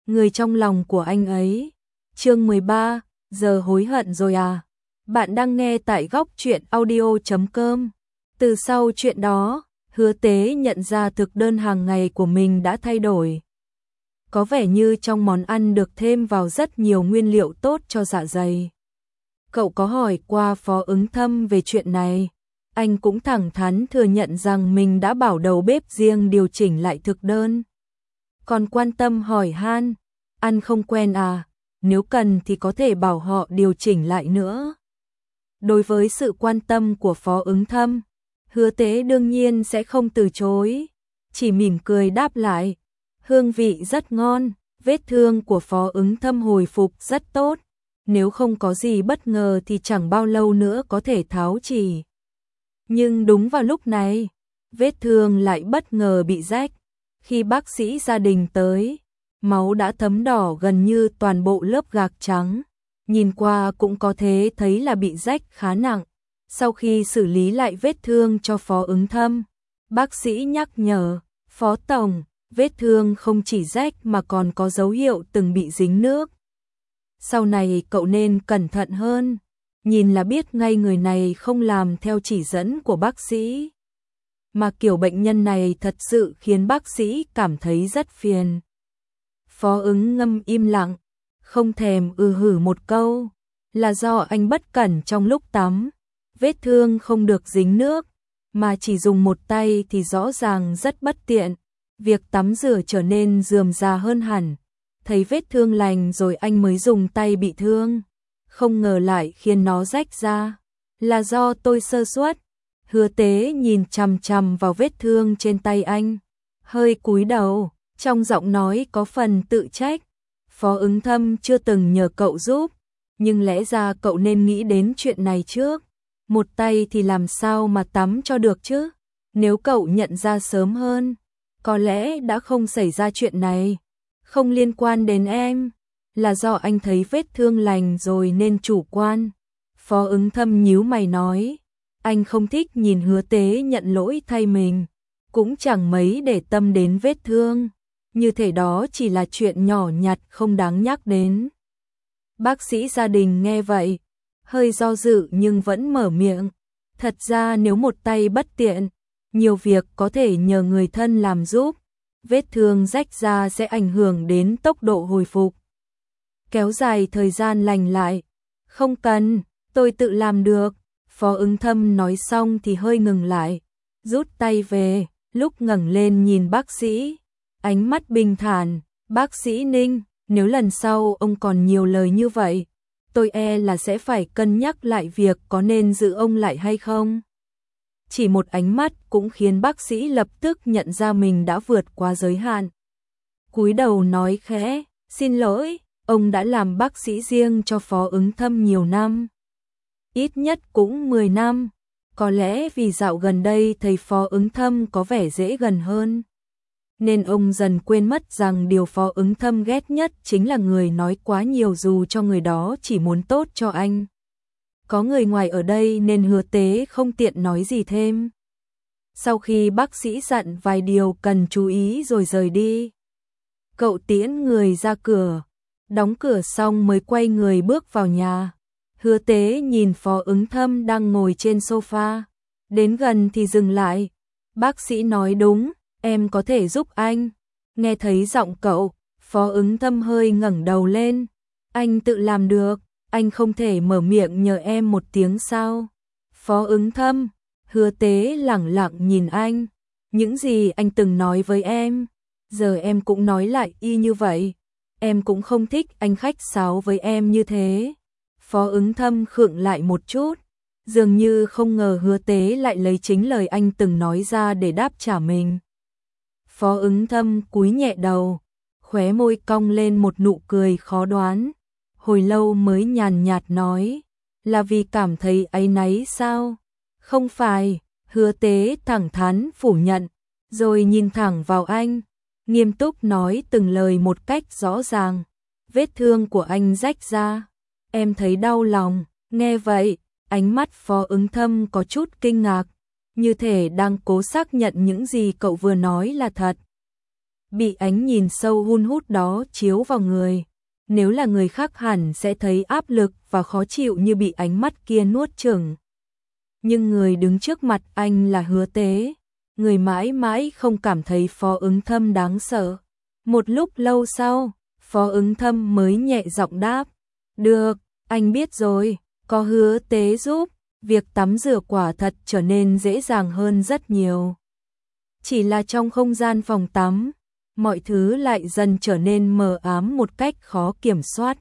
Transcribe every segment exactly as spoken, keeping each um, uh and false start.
người trong lòng của anh ấy. Chương mười ba, giờ hối hận rồi à? Bạn đang nghe tại góc truyện audio chấm com. Từ sau chuyện đó, Hứa Tế nhận ra thực đơn hàng ngày của mình đã thay đổi. Có vẻ như trong món ăn được thêm vào rất nhiều nguyên liệu tốt cho dạ dày. Cậu có hỏi qua Phó Ứng Thâm về chuyện này. Anh cũng thẳng thắn thừa nhận rằng mình đã bảo đầu bếp riêng điều chỉnh lại thực đơn. Còn quan tâm hỏi han, ăn không quen à, nếu cần thì có thể bảo họ điều chỉnh lại nữa. Đối với sự quan tâm của Phó Ứng Thâm, Hứa Tế đương nhiên sẽ không từ chối, chỉ mỉm cười đáp lại. Hương vị rất ngon, vết thương của Phó Ứng Thâm hồi phục rất tốt, nếu không có gì bất ngờ thì chẳng bao lâu nữa có thể tháo chỉ. Nhưng đúng vào lúc này, vết thương lại bất ngờ bị rách. Khi bác sĩ gia đình tới, máu đã thấm đỏ gần như toàn bộ lớp gạc trắng. Nhìn qua cũng có thể thấy là bị rách khá nặng. Sau khi xử lý lại vết thương cho Phó Ứng Thâm, bác sĩ nhắc nhở, Phó Tổng, vết thương không chỉ rách mà còn có dấu hiệu từng bị dính nước. Sau này cậu nên cẩn thận hơn, nhìn là biết ngay người này không làm theo chỉ dẫn của bác sĩ. Mà kiểu bệnh nhân này thật sự khiến bác sĩ cảm thấy rất phiền. Phó Ứng ngâm im lặng, không thèm ừ hử một câu, là do anh bất cẩn trong lúc tắm. Vết thương không được dính nước, mà chỉ dùng một tay thì rõ ràng rất bất tiện. Việc tắm rửa trở nên rườm rà hơn hẳn. Thấy vết thương lành rồi anh mới dùng tay bị thương. Không ngờ lại khiến nó rách ra. Là do tôi sơ suất. Hứa Tế nhìn chằm chằm vào vết thương trên tay anh, hơi cúi đầu, trong giọng nói có phần tự trách. Phó Ứng Thâm chưa từng nhờ cậu giúp, nhưng lẽ ra cậu nên nghĩ đến chuyện này trước. Một tay thì làm sao mà tắm cho được chứ? Nếu cậu nhận ra sớm hơn, có lẽ đã không xảy ra chuyện này. Không liên quan đến em, là do anh thấy vết thương lành rồi nên chủ quan. Phó Ứng Thâm nhíu mày nói. Anh không thích nhìn Hứa Tế nhận lỗi thay mình, cũng chẳng mấy để tâm đến vết thương, như thể đó chỉ là chuyện nhỏ nhặt không đáng nhắc đến. Bác sĩ gia đình nghe vậy, hơi do dự nhưng vẫn mở miệng. Thật ra nếu một tay bất tiện, nhiều việc có thể nhờ người thân làm giúp, vết thương rách ra sẽ ảnh hưởng đến tốc độ hồi phục. Kéo dài thời gian lành lại, không cần, tôi tự làm được. Phó Ứng Thâm nói xong thì hơi ngừng lại, rút tay về, lúc ngẩng lên nhìn bác sĩ, ánh mắt bình thản, bác sĩ Ninh, nếu lần sau ông còn nhiều lời như vậy, tôi e là sẽ phải cân nhắc lại việc có nên giữ ông lại hay không. Chỉ một ánh mắt cũng khiến bác sĩ lập tức nhận ra mình đã vượt qua giới hạn. Cúi đầu nói khẽ, xin lỗi, ông đã làm bác sĩ riêng cho Phó Ứng Thâm nhiều năm. Ít nhất cũng mười năm, có lẽ vì dạo gần đây thầy Phó Ứng Thâm có vẻ dễ gần hơn, nên ông dần quên mất rằng điều Phó Ứng Thâm ghét nhất chính là người nói quá nhiều dù cho người đó chỉ muốn tốt cho anh. Có người ngoài ở đây nên Hứa Tế không tiện nói gì thêm. Sau khi bác sĩ dặn vài điều cần chú ý rồi rời đi, cậu tiễn người ra cửa, đóng cửa xong mới quay người bước vào nhà. Hứa Tế nhìn Phó Ứng Thâm đang ngồi trên sofa, đến gần thì dừng lại. Bác sĩ nói đúng, em có thể giúp anh. Nghe thấy giọng cậu, Phó Ứng Thâm hơi ngẩng đầu lên. Anh tự làm được, anh không thể mở miệng nhờ em một tiếng sao? Phó Ứng Thâm, Hứa Tế lẳng lặng nhìn anh. Những gì anh từng nói với em, giờ em cũng nói lại y như vậy. Em cũng không thích anh khách sáo với em như thế. Phó Ứng Thâm khựng lại một chút, dường như không ngờ Hứa Tế lại lấy chính lời anh từng nói ra để đáp trả mình. Phó Ứng Thâm cúi nhẹ đầu, khóe môi cong lên một nụ cười khó đoán, hồi lâu mới nhàn nhạt nói, là vì cảm thấy áy náy sao? Không phải, Hứa Tế thẳng thắn phủ nhận, rồi nhìn thẳng vào anh, nghiêm túc nói từng lời một cách rõ ràng. Vết thương của anh rách ra, em thấy đau lòng. Nghe vậy, ánh mắt Phó Ứng Thâm có chút kinh ngạc, như thể đang cố xác nhận những gì cậu vừa nói là thật. bị ánh nhìn sâu hun hút đó chiếu vào người. Nếu là người khác hẳn sẽ thấy áp lực và khó chịu như bị ánh mắt kia nuốt chửng. Nhưng người đứng trước mặt anh là Hứa Tế, người mãi mãi không cảm thấy Phó Ứng Thâm đáng sợ. Một lúc lâu sau, Phó Ứng Thâm mới nhẹ giọng đáp, được, anh biết rồi, có Hứa Tế giúp, việc tắm rửa quả thật trở nên dễ dàng hơn rất nhiều. Chỉ là trong không gian phòng tắm, mọi thứ lại dần trở nên mờ ám một cách khó kiểm soát.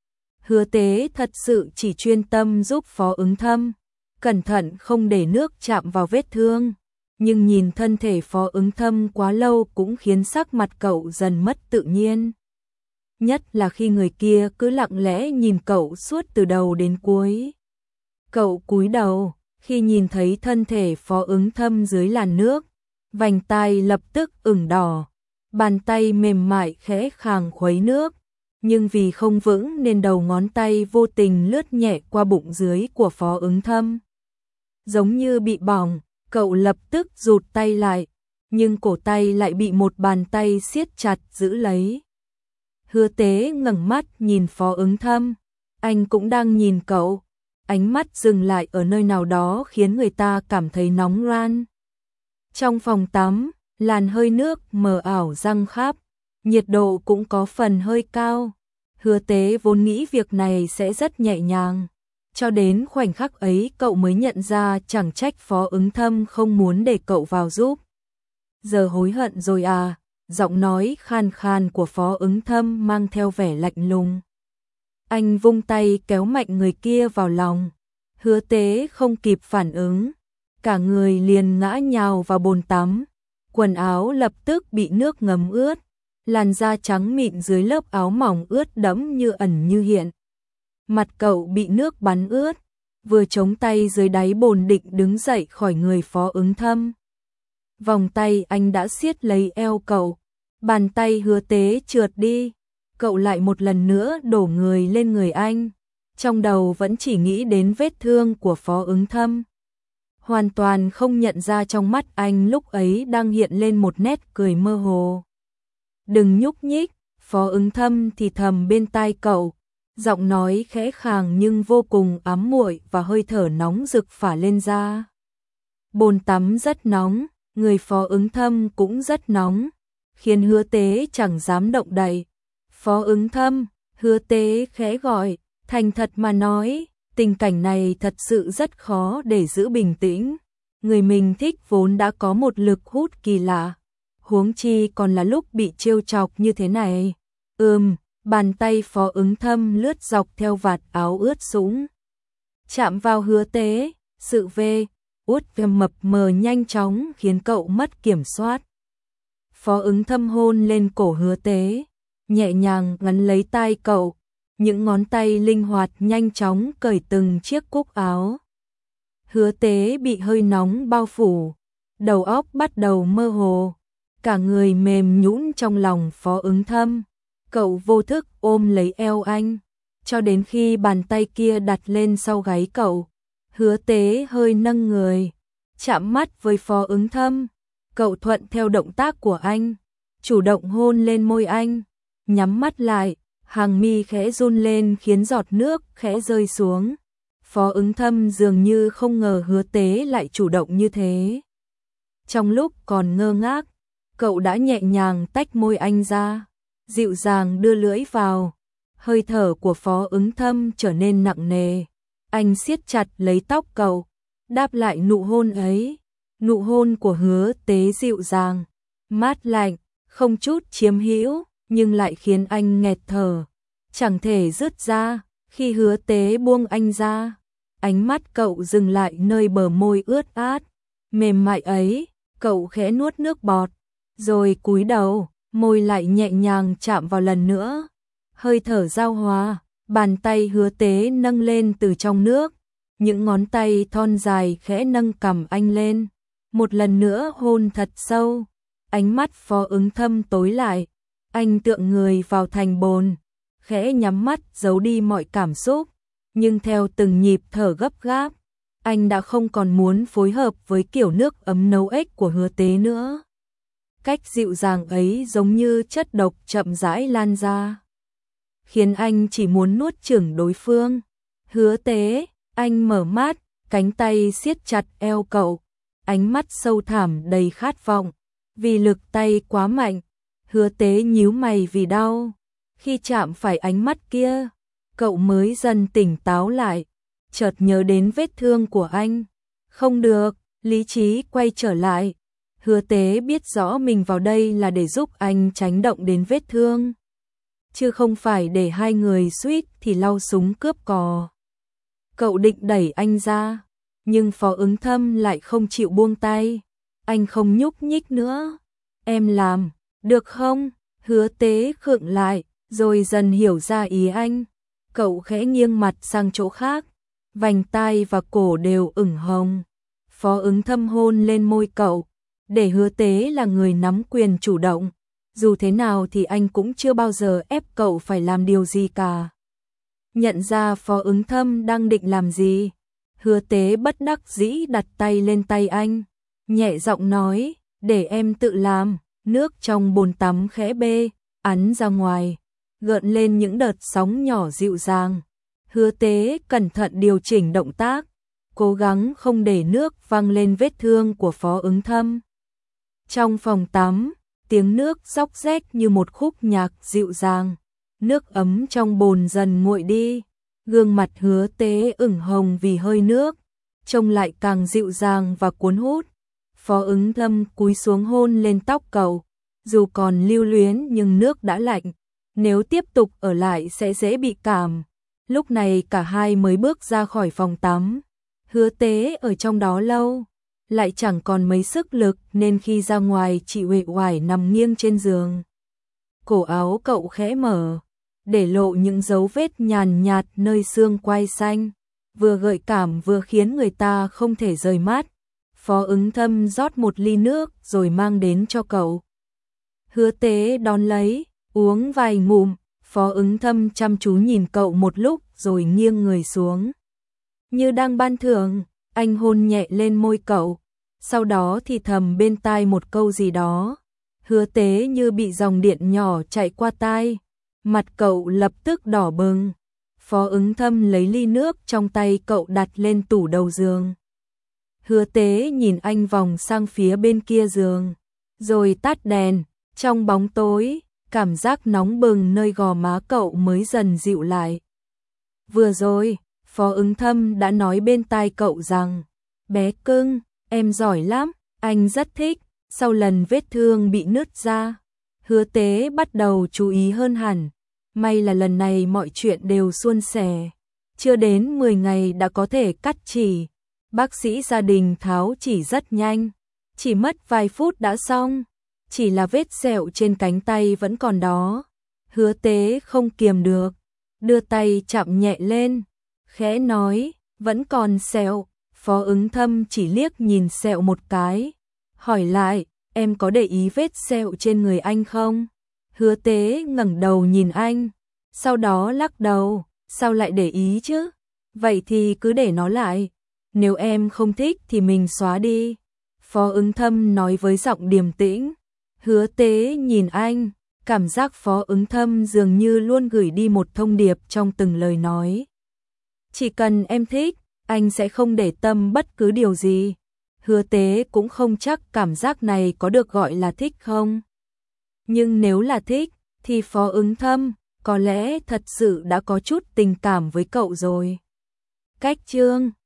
Hứa Tế thật sự chỉ chuyên tâm giúp Phó Ứng Thâm, cẩn thận không để nước chạm vào vết thương, nhưng nhìn thân thể Phó Ứng Thâm quá lâu cũng khiến sắc mặt cậu dần mất tự nhiên. Nhất là khi người kia cứ lặng lẽ nhìn cậu suốt từ đầu đến cuối. Cậu cúi đầu, khi nhìn thấy thân thể Phó Ứng Thâm dưới làn nước, vành tai lập tức ửng đỏ, bàn tay mềm mại khẽ khàng khuấy nước, nhưng vì không vững nên đầu ngón tay vô tình lướt nhẹ qua bụng dưới của Phó Ứng Thâm. Giống như bị bỏng, cậu lập tức rụt tay lại, nhưng cổ tay lại bị một bàn tay siết chặt giữ lấy. Hứa Tế ngẩng mắt nhìn Phó Ứng Thâm, anh cũng đang nhìn cậu, ánh mắt dừng lại ở nơi nào đó khiến người ta cảm thấy nóng ran. Trong phòng tắm, làn hơi nước mờ ảo răng khắp, nhiệt độ cũng có phần hơi cao. Hứa Tế vốn nghĩ việc này sẽ rất nhẹ nhàng, cho đến khoảnh khắc ấy cậu mới nhận ra chẳng trách Phó Ứng Thâm không muốn để cậu vào giúp. Giờ hối hận rồi à? Giọng nói khan khan của Phó Ứng Thâm mang theo vẻ lạnh lùng. Anh vung tay kéo mạnh người kia vào lòng. Hứa Tế không kịp phản ứng, cả người liền ngã nhào vào bồn tắm. Quần áo lập tức bị nước ngấm ướt, làn da trắng mịn dưới lớp áo mỏng ướt đẫm như ẩn như hiện. Mặt cậu bị nước bắn ướt, vừa chống tay dưới đáy bồn định đứng dậy khỏi người Phó Ứng Thâm. Vòng tay anh đã siết lấy eo cậu, bàn tay Hứa Tế trượt đi, cậu lại một lần nữa đổ người lên người anh, trong đầu vẫn chỉ nghĩ đến vết thương của Phó Ứng Thâm. Hoàn toàn không nhận ra trong mắt anh lúc ấy đang hiện lên một nét cười mơ hồ. Đừng nhúc nhích, Phó Ứng Thâm thì thầm bên tai cậu, giọng nói khẽ khàng nhưng vô cùng ám muội và hơi thở nóng rực phả lên da. Bồn tắm rất nóng, người Phó Ứng Thâm cũng rất nóng, khiến Hứa Tế chẳng dám động đậy. Phó Ứng Thâm, Hứa Tế khẽ gọi, thành thật mà nói, tình cảnh này thật sự rất khó để giữ bình tĩnh. Người mình thích vốn đã có một lực hút kỳ lạ, huống chi còn là lúc bị trêu chọc như thế này. Ừm, bàn tay Phó Ứng Thâm lướt dọc theo vạt áo ướt sũng, chạm vào Hứa Tế, sự vê, út ve mập mờ nhanh chóng khiến cậu mất kiểm soát. Phó Ứng Thâm hôn lên cổ Hứa Tế, nhẹ nhàng ngắn lấy tai cậu, những ngón tay linh hoạt nhanh chóng cởi từng chiếc cúc áo. Hứa Tế bị hơi nóng bao phủ, đầu óc bắt đầu mơ hồ, cả người mềm nhũn trong lòng Phó Ứng Thâm. Cậu vô thức ôm lấy eo anh, cho đến khi bàn tay kia đặt lên sau gáy cậu. Hứa Tế hơi nâng người, chạm mắt với Phó Ứng Thâm. Cậu thuận theo động tác của anh, chủ động hôn lên môi anh, nhắm mắt lại, hàng mi khẽ run lên khiến giọt nước khẽ rơi xuống. Phó Ứng Thâm dường như không ngờ Hứa Tế lại chủ động như thế. Trong lúc còn ngơ ngác, cậu đã nhẹ nhàng tách môi anh ra, dịu dàng đưa lưỡi vào. Hơi thở của Phó Ứng Thâm trở nên nặng nề. Anh siết chặt lấy tóc cậu, đáp lại nụ hôn ấy. Nụ hôn của Hứa Tế dịu dàng, mát lạnh, không chút chiếm hữu, nhưng lại khiến anh nghẹt thở, chẳng thể dứt ra. Khi Hứa Tế buông anh ra, ánh mắt cậu dừng lại nơi bờ môi ướt át, mềm mại ấy. Cậu khẽ nuốt nước bọt, rồi cúi đầu, môi lại nhẹ nhàng chạm vào lần nữa. Hơi thở giao hòa, bàn tay Hứa Tế nâng lên từ trong nước, những ngón tay thon dài khẽ nâng cằm anh lên. Một lần nữa hôn thật sâu, ánh mắt Phó Ứng Thâm tối lại, anh tựa người vào thành bồn, khẽ nhắm mắt giấu đi mọi cảm xúc, nhưng theo từng nhịp thở gấp gáp, anh đã không còn muốn phối hợp với kiểu nước ấm nấu ếch của Hứa Tế nữa. Cách dịu dàng ấy giống như chất độc chậm rãi lan ra, khiến anh chỉ muốn nuốt chửng đối phương. Hứa Tế, anh mở mắt, cánh tay siết chặt eo cậu, ánh mắt sâu thẳm đầy khát vọng. Vì lực tay quá mạnh, Hứa Tế nhíu mày vì đau. Khi chạm phải ánh mắt kia, cậu mới dần tỉnh táo lại, chợt nhớ đến vết thương của anh. Không được, lý trí quay trở lại. Hứa Tế biết rõ mình vào đây là để giúp anh tránh động đến vết thương, chứ không phải để hai người suýt thì lau súng cướp cò. Cậu định đẩy anh ra, nhưng Phó Ứng Thâm lại không chịu buông tay. Anh không nhúc nhích nữa. Em làm, được không? Hứa Tế khựng lại, rồi dần hiểu ra ý anh. Cậu khẽ nghiêng mặt sang chỗ khác, vành tai và cổ đều ửng hồng. Phó Ứng Thâm hôn lên môi cậu, để Hứa Tế là người nắm quyền chủ động. Dù thế nào thì anh cũng chưa bao giờ ép cậu phải làm điều gì cả. Nhận ra Phó Ứng Thâm đang định làm gì, Hứa Tế bất đắc dĩ đặt tay lên tay anh, nhẹ giọng nói, để em tự làm. Nước trong bồn tắm khẽ bê, ắn ra ngoài, gợn lên những đợt sóng nhỏ dịu dàng. Hứa Tế cẩn thận điều chỉnh động tác, cố gắng không để nước văng lên vết thương của Phó Ứng Thâm. Trong phòng tắm, tiếng nước róc rách như một khúc nhạc dịu dàng. Nước ấm trong bồn dần nguội đi, gương mặt Hứa Tế ửng hồng vì hơi nước, trông lại càng dịu dàng và cuốn hút. Phó Ứng Thâm cúi xuống hôn lên tóc cậu, dù còn lưu luyến nhưng nước đã lạnh, nếu tiếp tục ở lại sẽ dễ bị cảm. Lúc này cả hai mới bước ra khỏi phòng tắm. Hứa Tế ở trong đó lâu, lại chẳng còn mấy sức lực nên khi ra ngoài chị uể oải nằm nghiêng trên giường. Cổ áo cậu khẽ mở, để lộ những dấu vết nhàn nhạt nơi xương quai xanh, vừa gợi cảm vừa khiến người ta không thể rời mắt. Phó Ứng Thâm rót một ly nước rồi mang đến cho cậu. Hứa Tế đón lấy, uống vài ngụm. Phó Ứng Thâm chăm chú nhìn cậu một lúc rồi nghiêng người xuống. Như đang ban thưởng, anh hôn nhẹ lên môi cậu, sau đó thì thầm bên tai một câu gì đó. Hứa Tế như bị dòng điện nhỏ chạy qua tai, mặt cậu lập tức đỏ bừng. Phó Ứng Thâm lấy ly nước trong tay cậu đặt lên tủ đầu giường. Hứa Tế nhìn anh vòng sang phía bên kia giường, rồi tắt đèn. Trong bóng tối, cảm giác nóng bừng nơi gò má cậu mới dần dịu lại. Vừa rồi, Phó Ứng Thâm đã nói bên tai cậu rằng, bé cưng, em giỏi lắm, anh rất thích. Sau lần vết thương bị nứt ra, Hứa Tế bắt đầu chú ý hơn hẳn. May là lần này mọi chuyện đều suôn sẻ, chưa đến mười ngày đã có thể cắt chỉ. Bác sĩ gia đình tháo chỉ rất nhanh, chỉ mất vài phút đã xong. Chỉ là vết sẹo trên cánh tay vẫn còn đó. Hứa Tế không kiềm được, đưa tay chạm nhẹ lên, khẽ nói, vẫn còn sẹo. Phó Ứng Thâm chỉ liếc nhìn sẹo một cái, hỏi lại, em có để ý vết sẹo trên người anh không? Hứa Tế ngẩng đầu nhìn anh, sau đó lắc đầu, sao lại để ý chứ? Vậy thì cứ để nó lại, nếu em không thích thì mình xóa đi. Phó Ứng Thâm nói với giọng điềm tĩnh. Hứa Tế nhìn anh, cảm giác Phó Ứng Thâm dường như luôn gửi đi một thông điệp trong từng lời nói. Chỉ cần em thích, anh sẽ không để tâm bất cứ điều gì. Hứa Tế cũng không chắc cảm giác này có được gọi là thích không. Nhưng nếu là thích, thì Phó Ứng Thâm có lẽ thật sự đã có chút tình cảm với cậu rồi. Cách chương